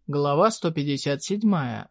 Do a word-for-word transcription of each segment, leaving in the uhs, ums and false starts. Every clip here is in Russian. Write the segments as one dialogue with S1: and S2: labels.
S1: Глава сто пятьдесят семь.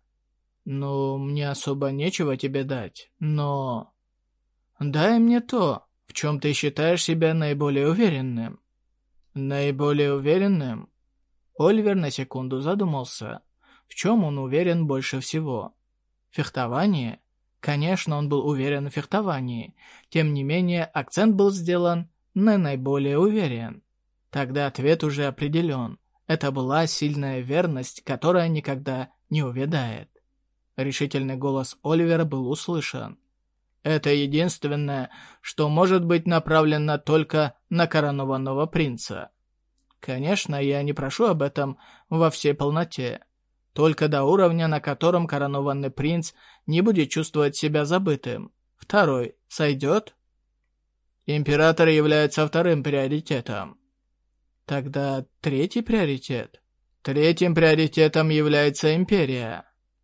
S1: Ну, мне особо нечего тебе дать, но... Дай мне то, в чем ты считаешь себя наиболее уверенным. Наиболее уверенным? Оливер на секунду задумался. В чем он уверен больше всего? Фехтование? Конечно, он был уверен в фехтовании. Тем не менее, акцент был сделан на наиболее уверен. Тогда ответ уже определен. Это была сильная верность, которая никогда не увядает. Решительный голос Оливера был услышан. Это единственное, что может быть направлено только на коронованного принца. Конечно, я не прошу об этом во всей полноте. Только до уровня, на котором коронованный принц не будет чувствовать себя забытым. Второй сойдет? Император является вторым приоритетом. Тогда третий приоритет? Третьим приоритетом является империя.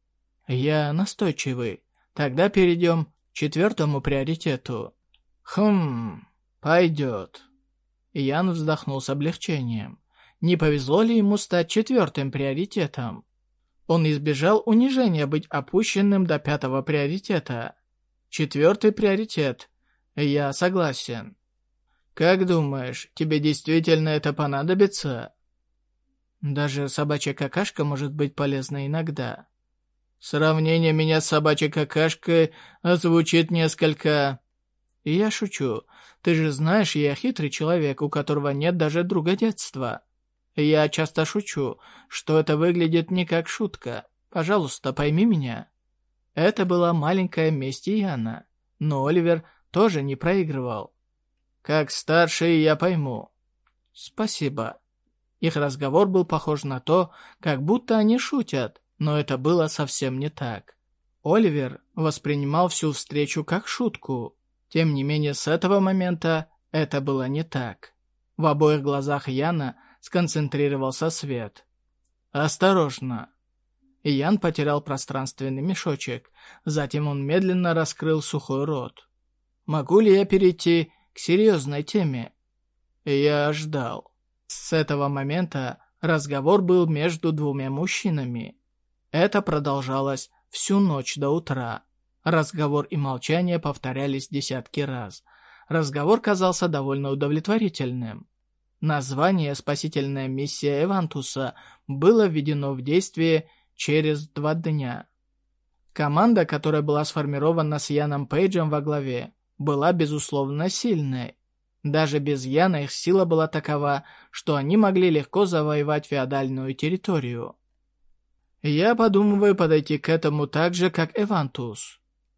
S1: Я настойчивый. Тогда перейдем к четвертому приоритету. Хм, пойдет. Ян вздохнул с облегчением. Не повезло ли ему стать четвертым приоритетом? Он избежал унижения быть опущенным до пятого приоритета. Четвертый приоритет. Я согласен. Как думаешь, тебе действительно это понадобится? Даже собачья какашка может быть полезна иногда. Сравнение меня с собачьей какашкой звучит несколько... Я шучу. Ты же знаешь, я хитрый человек, у которого нет даже друга детства. Я часто шучу, что это выглядит не как шутка. Пожалуйста, пойми меня. Это была маленькая месть Яна, но Оливер тоже не проигрывал. Как старший я пойму. Спасибо. Их разговор был похож на то, как будто они шутят, но это было совсем не так. Оливер воспринимал всю встречу как шутку. Тем не менее, с этого момента это было не так. В обоих глазах Яна сконцентрировался свет. «Осторожно!» Ян потерял пространственный мешочек, затем он медленно раскрыл сухой рот. «Могу ли я перейти к серьезной теме?» Я ждал. С этого момента разговор был между двумя мужчинами. Это продолжалось всю ночь до утра. Разговор и молчание повторялись десятки раз. Разговор казался довольно удовлетворительным. Название «Спасительная миссия Эвантуса» было введено в действие через два дня. Команда, которая была сформирована с Яном Пейджем во главе, была безусловно сильной. Даже без Яна их сила была такова, что они могли легко завоевать феодальную территорию. Я подумываю подойти к этому так же, как Эвантус.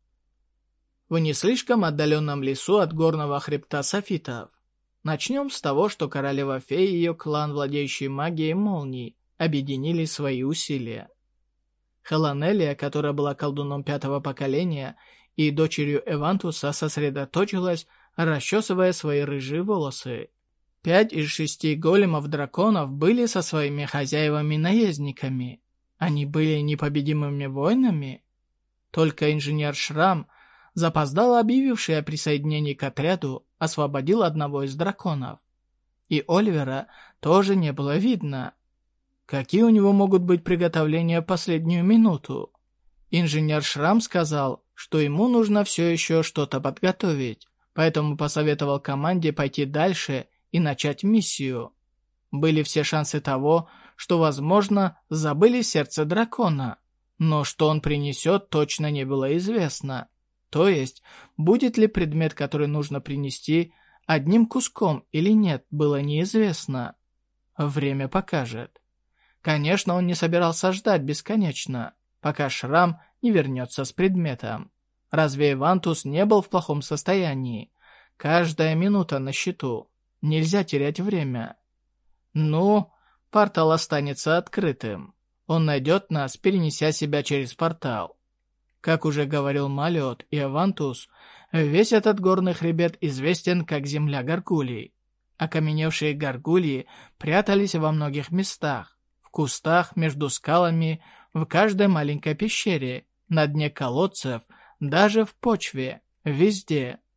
S1: В не слишком отдаленном лесу от горного хребта Софитов. Начнем с того, что королева-фея и ее клан, владеющий магией молний, объединили свои усилия. Хеланелия, которая была колдуном пятого поколения и дочерью Эвантуса, сосредоточилась, расчесывая свои рыжие волосы. Пять из шести големов-драконов были со своими хозяевами-наездниками. Они были непобедимыми воинами? Только инженер Шрам, запоздало объявивший о присоединении к отряду, освободил одного из драконов. И Оливера тоже не было видно. Какие у него могут быть приготовления в последнюю минуту? Инженер Шрам сказал, что ему нужно все еще что-то подготовить, поэтому посоветовал команде пойти дальше и начать миссию. Были все шансы того, что, возможно, забыли сердце дракона, но что он принесет, точно не было известно. То есть, будет ли предмет, который нужно принести, одним куском или нет, было неизвестно. Время покажет. Конечно, он не собирался ждать бесконечно, пока Шрам не вернется с предметом. Разве Эвантус не был в плохом состоянии? Каждая минута на счету. Нельзя терять время. Ну, портал останется открытым. Он найдет нас, перенеся себя через портал. Как уже говорил Малиот и Эвантус, весь этот горный хребет известен как земля горгулий. Окаменевшие горгульи прятались во многих местах, в кустах, между скалами, в каждой маленькой пещере, на дне колодцев, даже в почве, везде.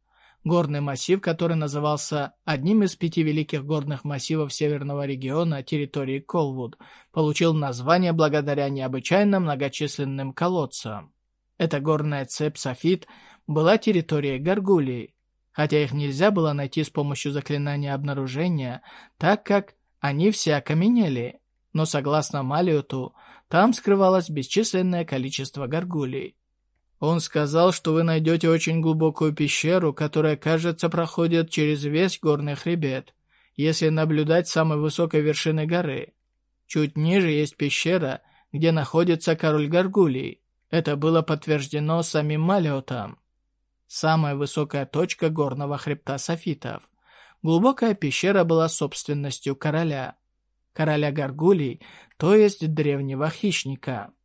S1: Горный массив, который назывался одним из пяти великих горных массивов северного региона территории Колвуд, получил название благодаря необычайно многочисленным колодцам. Эта горная цепь Софит была территорией Гаргулий, хотя их нельзя было найти с помощью заклинания обнаружения, так как они все окаменели, но согласно Малиоту, там скрывалось бесчисленное количество Гаргулий. Он сказал, что вы найдете очень глубокую пещеру, которая, кажется, проходит через весь горный хребет, если наблюдать с самой высокой вершины горы. Чуть ниже есть пещера, где находится король Гаргулий. Это было подтверждено самим Малиотом. Самая высокая точка горного хребта Софитов. Глубокая пещера была собственностью короля. Короля Гаргулий, то есть древнего хищника.